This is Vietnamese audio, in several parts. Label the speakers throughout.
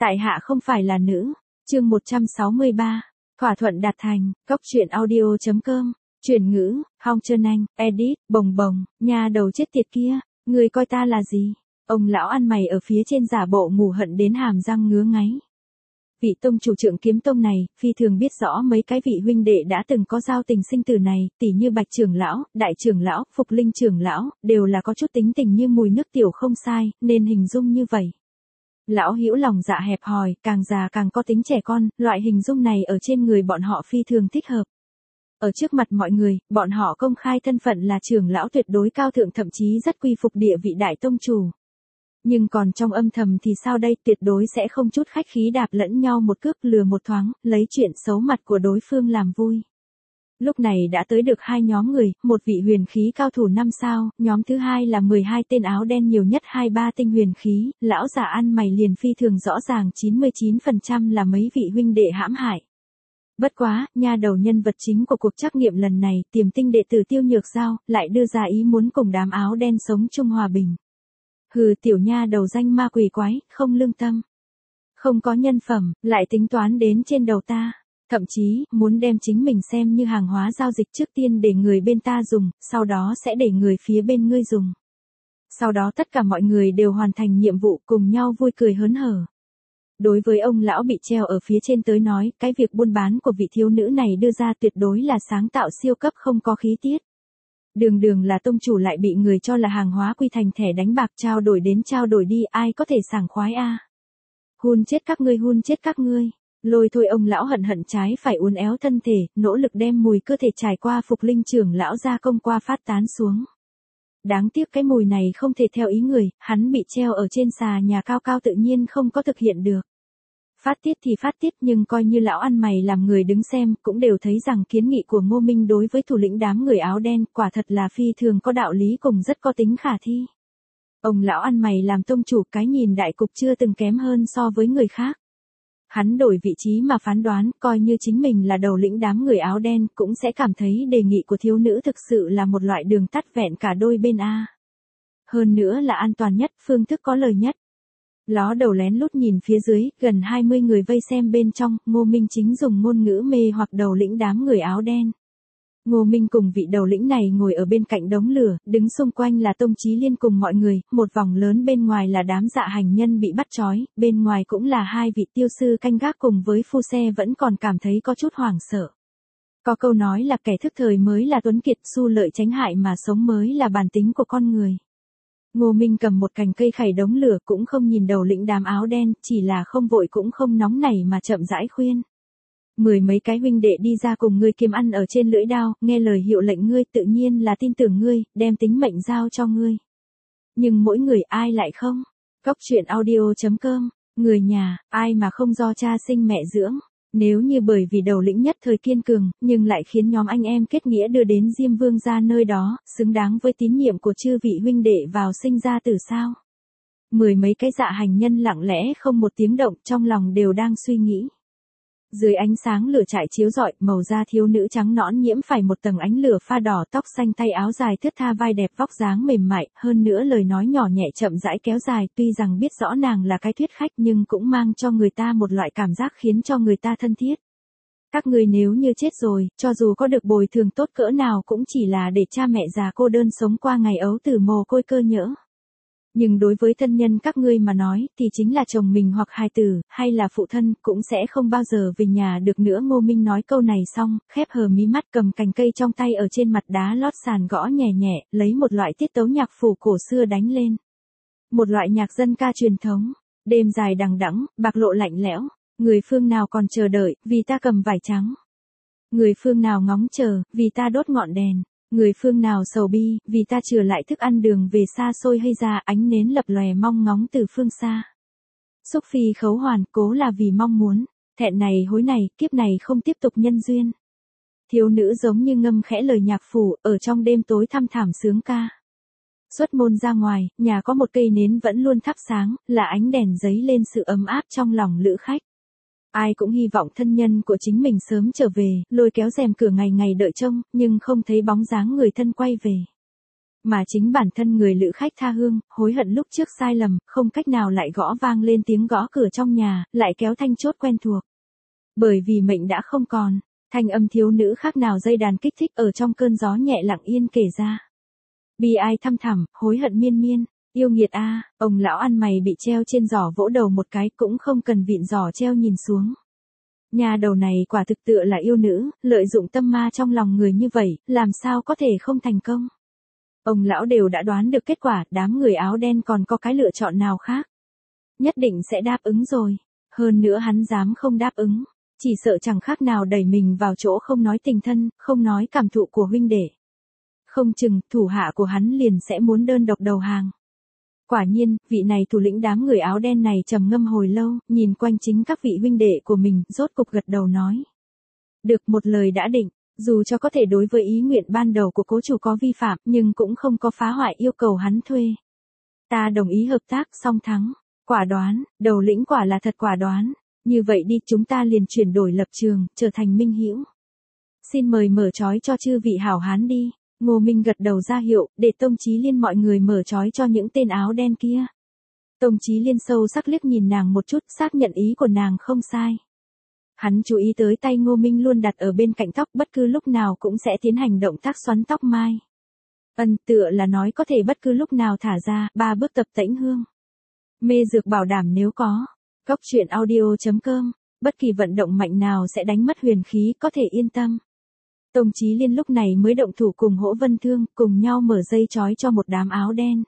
Speaker 1: Tại hạ không phải là nữ. Chương 163. Thỏa thuận đạt thành. Cóc truyện audio.com. Chuyển ngữ, Hong Trơn Anh, edit, bồng bồng, nhà đầu chết tiệt kia, người coi ta là gì? Ông lão ăn mày ở phía trên giả bộ ngủ hận đến hàm răng ngứa ngáy. Vị tông chủ trưởng kiếm tông này, phi thường biết rõ mấy cái vị huynh đệ đã từng có giao tình sinh tử này, tỉ như Bạch trưởng lão, Đại trưởng lão, Phục Linh trưởng lão, đều là có chút tính tình như mùi nước tiểu không sai, nên hình dung như vậy. Lão hữu lòng dạ hẹp hòi, càng già càng có tính trẻ con, loại hình dung này ở trên người bọn họ phi thường thích hợp. Ở trước mặt mọi người, bọn họ công khai thân phận là trưởng lão tuyệt đối cao thượng, thậm chí rất quy phục địa vị đại tông chủ. Nhưng còn trong âm thầm thì sao đây, tuyệt đối sẽ không chút khách khí đạp lẫn nhau một cước, lừa một thoáng, lấy chuyện xấu mặt của đối phương làm vui. Lúc này đã tới được hai nhóm người, một vị huyền khí cao thủ 5 sao, nhóm thứ hai là 12 tên áo đen nhiều nhất 23 tinh huyền khí, lão già ăn mày liền phi thường rõ ràng 99% là mấy vị huynh đệ hãm hại. Bất quá, nha đầu nhân vật chính của cuộc trắc nghiệm lần này, Tiềm Tinh đệ tử Tiêu Nhược Giao, lại đưa ra ý muốn cùng đám áo đen sống chung hòa bình. Hừ, tiểu nha đầu danh ma quỷ quái, không lương tâm. Không có nhân phẩm, lại tính toán đến trên đầu ta. Thậm chí, muốn đem chính mình xem như hàng hóa giao dịch, trước tiên để người bên ta dùng, sau đó sẽ để người phía bên ngươi dùng. Sau đó tất cả mọi người đều hoàn thành nhiệm vụ, cùng nhau vui cười hớn hở. Đối với ông lão bị treo ở phía trên tới nói, cái việc buôn bán của vị thiếu nữ này đưa ra tuyệt đối là sáng tạo siêu cấp, không có khí tiết. Đường là tông chủ lại bị người cho là hàng hóa quy thành thẻ đánh bạc, trao đổi đến trao đổi đi, ai có thể sảng khoái a? Hun chết các ngươi, hun chết các ngươi. Lôi thôi, ông lão hận trái phải uốn éo thân thể, nỗ lực đem mùi cơ thể trải qua Phục Linh trưởng lão ra công qua phát tán xuống. Đáng tiếc cái mùi này không thể theo ý người, hắn bị treo ở trên xà nhà cao cao tự nhiên không có thực hiện được. Phát tiết thì phát tiết, nhưng coi như lão ăn mày làm người đứng xem, cũng đều thấy rằng kiến nghị của Ngô Minh đối với thủ lĩnh đám người áo đen, quả thật là phi thường có đạo lý cùng rất có tính khả thi. Ông lão ăn mày làm tông chủ, cái nhìn đại cục chưa từng kém hơn so với người khác. Hắn đổi vị trí mà phán đoán, coi như chính mình là đầu lĩnh đám người áo đen, cũng sẽ cảm thấy đề nghị của thiếu nữ thực sự là một loại đường tắt vẹn cả đôi bên a. Hơn nữa là an toàn nhất, phương thức có lời nhất. Ló đầu lén lút nhìn phía dưới, gần 20 người vây xem bên trong, Ngô Minh chính dùng ngôn ngữ mê hoặc đầu lĩnh đám người áo đen. Ngô Minh cùng vị đầu lĩnh này ngồi ở bên cạnh đống lửa, đứng xung quanh là Tông Chí Liên cùng mọi người, một vòng lớn bên ngoài là đám dạ hành nhân bị bắt trói, bên ngoài cũng là hai vị tiêu sư canh gác cùng với phu xe vẫn còn cảm thấy có chút hoảng sợ. Có câu nói là kẻ thức thời mới là tuấn kiệt, xu lợi tránh hại mà sống mới là bản tính của con người. Ngô Minh cầm một cành cây khẩy đống lửa, cũng không nhìn đầu lĩnh đám áo đen, chỉ là không vội cũng không nóng nảy mà chậm rãi khuyên. 10 mấy cái huynh đệ đi ra cùng ngươi kiếm ăn ở trên lưỡi đao, nghe lời hiệu lệnh ngươi, tự nhiên là tin tưởng ngươi, đem tính mệnh giao cho ngươi. Nhưng mỗi người ai lại không? Cóc truyện audio.com. Người nhà, ai mà không do cha sinh mẹ dưỡng. Nếu như bởi vì đầu lĩnh nhất thời kiên cường, nhưng lại khiến nhóm anh em kết nghĩa đưa đến Diêm Vương gia nơi đó, xứng đáng với tín nhiệm của chư vị huynh đệ vào sinh ra tử sao? 10 mấy cái dạ hành nhân lặng lẽ không một tiếng động, trong lòng đều đang suy nghĩ. Dưới ánh sáng lửa trại chiếu rọi, màu da thiếu nữ trắng nõn nhiễm phải một tầng ánh lửa pha đỏ, tóc xanh, tay áo dài thướt tha, vai đẹp, vóc dáng mềm mại, hơn nữa lời nói nhỏ nhẹ chậm rãi kéo dài, tuy rằng biết rõ nàng là cái thuyết khách nhưng cũng mang cho người ta một loại cảm giác khiến cho người ta thân thiết. Các ngươi nếu như chết rồi, cho dù có được bồi thường tốt cỡ nào cũng chỉ là để cha mẹ già cô đơn sống qua ngày ấu tử mồ côi cơ nhỡ. Nhưng đối với thân nhân các ngươi mà nói, thì chính là chồng mình hoặc hài tử, hay là phụ thân, cũng sẽ không bao giờ về nhà được nữa. Ngô Minh nói câu này xong, khép hờ mí mắt, cầm cành cây trong tay ở trên mặt đá lót sàn gõ nhẹ nhẹ, lấy một loại tiết tấu nhạc phủ cổ xưa đánh lên. Một loại nhạc dân ca truyền thống. Đêm dài đằng đẵng, bạc lộ lạnh lẽo, người phương nào còn chờ đợi, vì ta cầm vải trắng. Người phương nào ngóng chờ, vì ta đốt ngọn đèn. Người phương nào sầu bi, vì ta trừ lại thức ăn đường về xa xôi hay ra, ánh nến lập lòe mong ngóng từ phương xa. Xúc phi khấu hoàn, cố là vì mong muốn, thẹn này hối này, kiếp này không tiếp tục nhân duyên. Thiếu nữ giống như ngâm khẽ lời nhạc phủ, ở trong đêm tối thăm thẳm sướng ca. Xuất môn ra ngoài, nhà có một cây nến vẫn luôn thắp sáng, là ánh đèn giấy lên sự ấm áp trong lòng lữ khách. Ai cũng hy vọng thân nhân của chính mình sớm trở về, lôi kéo rèm cửa ngày ngày đợi trông, nhưng không thấy bóng dáng người thân quay về. Mà chính bản thân người lữ khách tha hương, hối hận lúc trước sai lầm, không cách nào lại gõ vang lên tiếng gõ cửa trong nhà, lại kéo thanh chốt quen thuộc. Bởi vì mệnh đã không còn, thanh âm thiếu nữ khác nào dây đàn kích thích ở trong cơn gió nhẹ lặng yên kể ra. Bi ai thăm thẳm, hối hận miên miên, yêu nghiệt a, ông lão ăn mày bị treo trên giỏ vỗ đầu một cái cũng không cần vịn giỏ treo nhìn xuống. Nhà đầu này quả thực tựa là yêu nữ, lợi dụng tâm ma trong lòng người như vậy, làm sao có thể không thành công. Ông lão đều đã đoán được kết quả, đám người áo đen còn có cái lựa chọn nào khác. Nhất định sẽ đáp ứng rồi. Hơn nữa hắn dám không đáp ứng. Chỉ sợ chẳng khác nào đẩy mình vào chỗ không nói tình thân, không nói cảm thụ của huynh đệ. Không chừng, thủ hạ của hắn liền sẽ muốn đơn độc đầu hàng. Quả nhiên, vị này thủ lĩnh đám người áo đen này trầm ngâm hồi lâu, nhìn quanh chính các vị huynh đệ của mình, rốt cục gật đầu nói. Được, một lời đã định. Dù cho có thể đối với ý nguyện ban đầu của cố chủ có vi phạm, nhưng cũng không có phá hoại yêu cầu hắn thuê. Ta đồng ý hợp tác, song thắng. Quả đoán, đầu lĩnh quả là thật quả đoán. Như vậy đi, chúng ta liền chuyển đổi lập trường, trở thành minh hữu. Xin mời mở trói cho chư vị hảo hán đi. Ngô Minh gật đầu ra hiệu, để Tông Chí Liên mọi người mở trói cho những tên áo đen kia. Tông Chí Liên sâu sắc liếc nhìn nàng một chút, xác nhận ý của nàng không sai. Hắn chú ý tới tay Ngô Minh luôn đặt ở bên cạnh tóc, bất cứ lúc nào cũng sẽ tiến hành động tác xoắn tóc mai. Tựa là nói có thể bất cứ lúc nào thả ra, 3 bước tập tễnh hương. Mê dược bảo đảm nếu có. Cóc truyện audio.com, bất kỳ vận động mạnh nào sẽ đánh mất huyền khí, có thể yên tâm. Tông Chí Liên lúc này mới động thủ cùng Hỗ Vân Thương, cùng nhau mở dây trói cho một đám áo đen.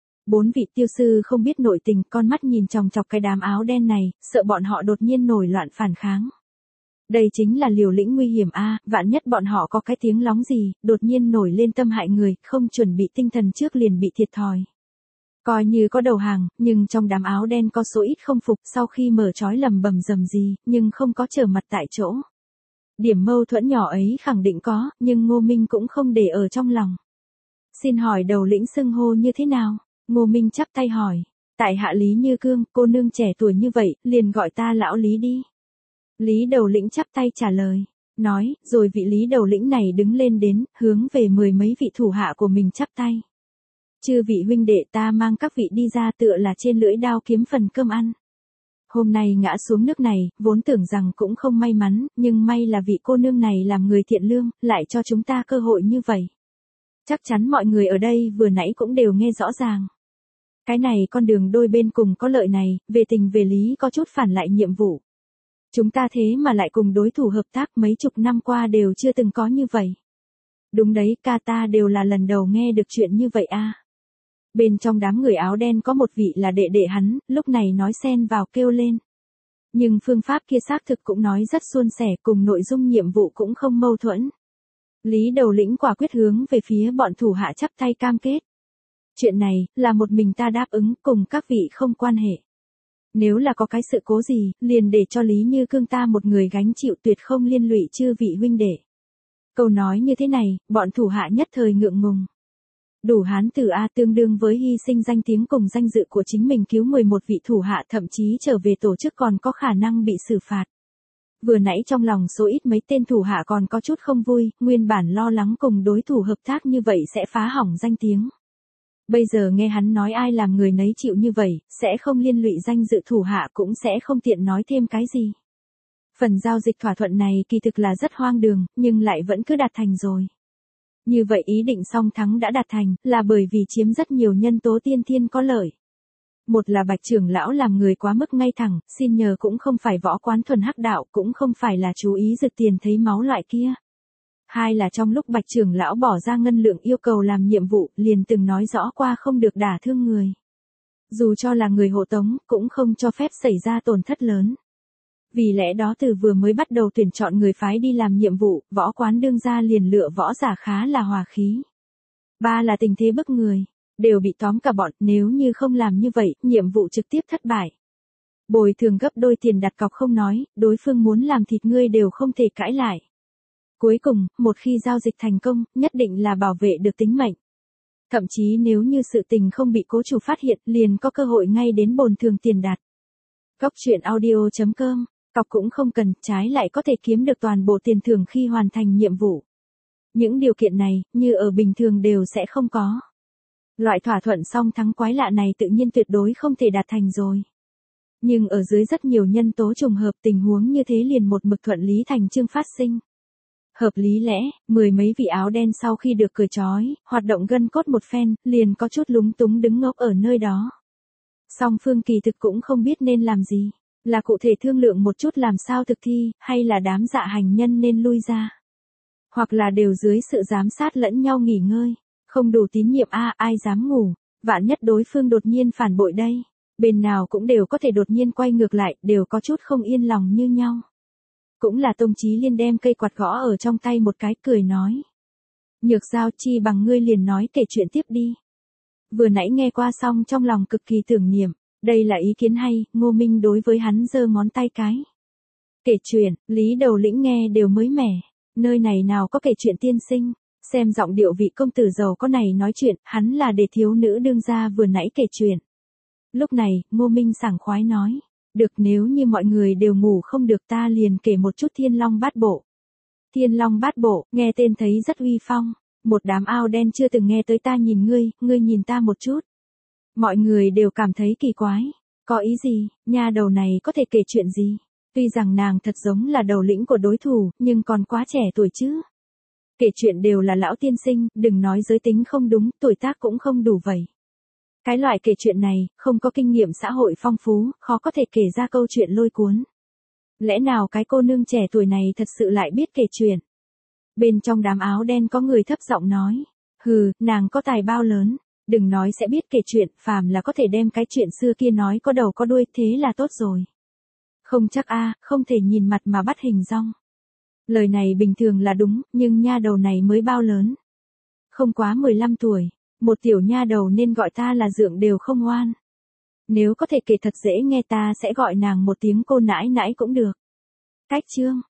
Speaker 1: 4 vị tiêu sư không biết nội tình, con mắt nhìn chòng chọc cái đám áo đen này, sợ bọn họ đột nhiên nổi loạn phản kháng. Đây chính là liều lĩnh nguy hiểm a, vạn nhất bọn họ có cái tiếng lóng gì, đột nhiên nổi lên tâm hại người, không chuẩn bị tinh thần trước liền bị thiệt thòi. Coi như có đầu hàng, nhưng trong đám áo đen có số ít không phục, sau khi mở trói lầm bầm rầm gì, nhưng không có trở mặt tại chỗ. Điểm mâu thuẫn nhỏ ấy khẳng định có, nhưng Ngô Minh cũng không để ở trong lòng. Xin hỏi đầu lĩnh xưng hô như thế nào? Ngô Minh chắp tay hỏi. Tại hạ Lý Như Cương, cô nương trẻ tuổi như vậy, liền gọi ta lão Lý đi. Lý đầu lĩnh chắp tay trả lời. Nói, rồi vị Lý đầu lĩnh này đứng lên đến, hướng về 10 mấy vị thủ hạ của mình chắp tay. Chư vị huynh đệ, ta mang các vị đi ra, tựa là trên lưỡi đao kiếm phần cơm ăn. Hôm nay ngã xuống nước này, vốn tưởng rằng cũng không may mắn, nhưng may là vị cô nương này làm người thiện lương, lại cho chúng ta cơ hội như vậy. Chắc chắn mọi người ở đây vừa nãy cũng đều nghe rõ ràng. Cái này con đường đôi bên cùng có lợi này, về tình về lý có chút phản lại nhiệm vụ. Chúng ta thế mà lại cùng đối thủ hợp tác, mấy chục năm qua đều chưa từng có như vậy. Đúng đấy, ca ta đều là lần đầu nghe được chuyện như vậy a. Bên trong đám người áo đen có một vị là đệ đệ hắn, lúc này nói xen vào kêu lên. Nhưng phương pháp kia xác thực cũng nói rất suôn sẻ, cùng nội dung nhiệm vụ cũng không mâu thuẫn. Lý đầu lĩnh quả quyết hướng về phía bọn thủ hạ chắp tay cam kết. Chuyện này, là một mình ta đáp ứng, cùng các vị không quan hệ. Nếu là có cái sự cố gì, liền để cho Lý Như Cương ta một người gánh chịu, tuyệt không liên lụy chư vị huynh đệ. Câu nói như thế này, bọn thủ hạ nhất thời ngượng ngùng. Đủ hán tử A tương đương với hy sinh danh tiếng cùng danh dự của chính mình cứu 11 vị thủ hạ, thậm chí trở về tổ chức còn có khả năng bị xử phạt. Vừa nãy trong lòng số ít mấy tên thủ hạ còn có chút không vui, nguyên bản lo lắng cùng đối thủ hợp tác như vậy sẽ phá hỏng danh tiếng. Bây giờ nghe hắn nói ai làm người nấy chịu như vậy, sẽ không liên lụy danh dự thủ hạ, cũng sẽ không tiện nói thêm cái gì. Phần giao dịch thỏa thuận này kỳ thực là rất hoang đường, nhưng lại vẫn cứ đạt thành rồi. Như vậy ý định song thắng đã đạt thành, là bởi vì chiếm rất nhiều nhân tố tiên thiên có lợi. Một là Bạch trưởng lão làm người quá mức ngay thẳng, xin nhờ cũng không phải võ quán thuần hắc đạo, cũng không phải là chú ý rực tiền thấy máu loại kia. Hai là trong lúc Bạch trưởng lão bỏ ra ngân lượng yêu cầu làm nhiệm vụ, liền từng nói rõ qua không được đả thương người. Dù cho là người hộ tống, cũng không cho phép xảy ra tổn thất lớn. Vì lẽ đó từ vừa mới bắt đầu tuyển chọn người phái đi làm nhiệm vụ, võ quán đương gia liền lựa võ giả khá là hòa khí. Ba là tình thế bức người, đều bị tóm cả bọn, nếu như không làm như vậy, nhiệm vụ trực tiếp thất bại. Bồi thường gấp đôi tiền đặt cọc không nói, đối phương muốn làm thịt ngươi đều không thể cãi lại. Cuối cùng, một khi giao dịch thành công, nhất định là bảo vệ được tính mệnh. Thậm chí nếu như sự tình không bị cố chủ phát hiện, liền có cơ hội ngay đến bồi thường tiền đặt. Cóc truyện audio.com, cọc cũng không cần, trái lại có thể kiếm được toàn bộ tiền thưởng khi hoàn thành nhiệm vụ. Những điều kiện này, như ở bình thường đều sẽ không có. Loại thỏa thuận song thắng quái lạ này tự nhiên tuyệt đối không thể đạt thành rồi. Nhưng ở dưới rất nhiều nhân tố trùng hợp tình huống như thế liền một mực thuận lý thành chương phát sinh. Hợp lý lẽ, mười mấy vị áo đen sau khi được cởi trói, hoạt động gân cốt một phen, liền có chút lúng túng đứng ngốc ở nơi đó. Song phương kỳ thực cũng không biết nên làm gì, là cụ thể thương lượng một chút làm sao thực thi, hay là đám dạ hành nhân nên lui ra. Hoặc là đều dưới sự giám sát lẫn nhau nghỉ ngơi, không đủ tín nhiệm ai dám ngủ, vạn nhất đối phương đột nhiên phản bội đây. Bên nào cũng đều có thể đột nhiên quay ngược lại, đều có chút không yên lòng như nhau. Cũng là Tông Chí Liên đem cây quạt gõ ở trong tay một cái cười nói. Nhược Giao chi bằng ngươi liền nói kể chuyện tiếp đi. Vừa nãy nghe qua xong trong lòng cực kỳ tưởng niệm, đây là ý kiến hay, Ngô Minh đối với hắn giơ ngón tay cái. Kể chuyện, Lý Đầu Lĩnh nghe đều mới mẻ, nơi này nào có kể chuyện tiên sinh, xem giọng điệu vị công tử giàu có này nói chuyện, hắn là để thiếu nữ đương gia vừa nãy kể chuyện. Lúc này, Ngô Minh sảng khoái nói, được nếu như mọi người đều ngủ không được ta liền kể một chút Thiên Long Bát Bộ. Thiên Long Bát Bộ, nghe tên thấy rất uy phong, một đám ao đen chưa từng nghe tới ta nhìn ngươi nhìn ta một chút. Mọi người đều cảm thấy kỳ quái, có ý gì, nha đầu này có thể kể chuyện gì? Tuy rằng nàng thật giống là đầu lĩnh của đối thủ, nhưng còn quá trẻ tuổi chứ. Kể chuyện đều là lão tiên sinh, đừng nói giới tính không đúng, tuổi tác cũng không đủ vậy. Cái loại kể chuyện này, không có kinh nghiệm xã hội phong phú, khó có thể kể ra câu chuyện lôi cuốn. Lẽ nào cái cô nương trẻ tuổi này thật sự lại biết kể chuyện? Bên trong đám áo đen có người thấp giọng nói, hừ, nàng có tài bao lớn, đừng nói sẽ biết kể chuyện, phàm là có thể đem cái chuyện xưa kia nói có đầu có đuôi, thế là tốt rồi. Không chắc không thể nhìn mặt mà bắt hình dong. Lời này bình thường là đúng, nhưng nha đầu này mới bao lớn? Không quá 15 tuổi. Một tiểu nha đầu nên gọi ta là dượng đều không ngoan. Nếu có thể kể thật dễ nghe ta sẽ gọi nàng một tiếng cô nãi nãi cũng được. Cách chương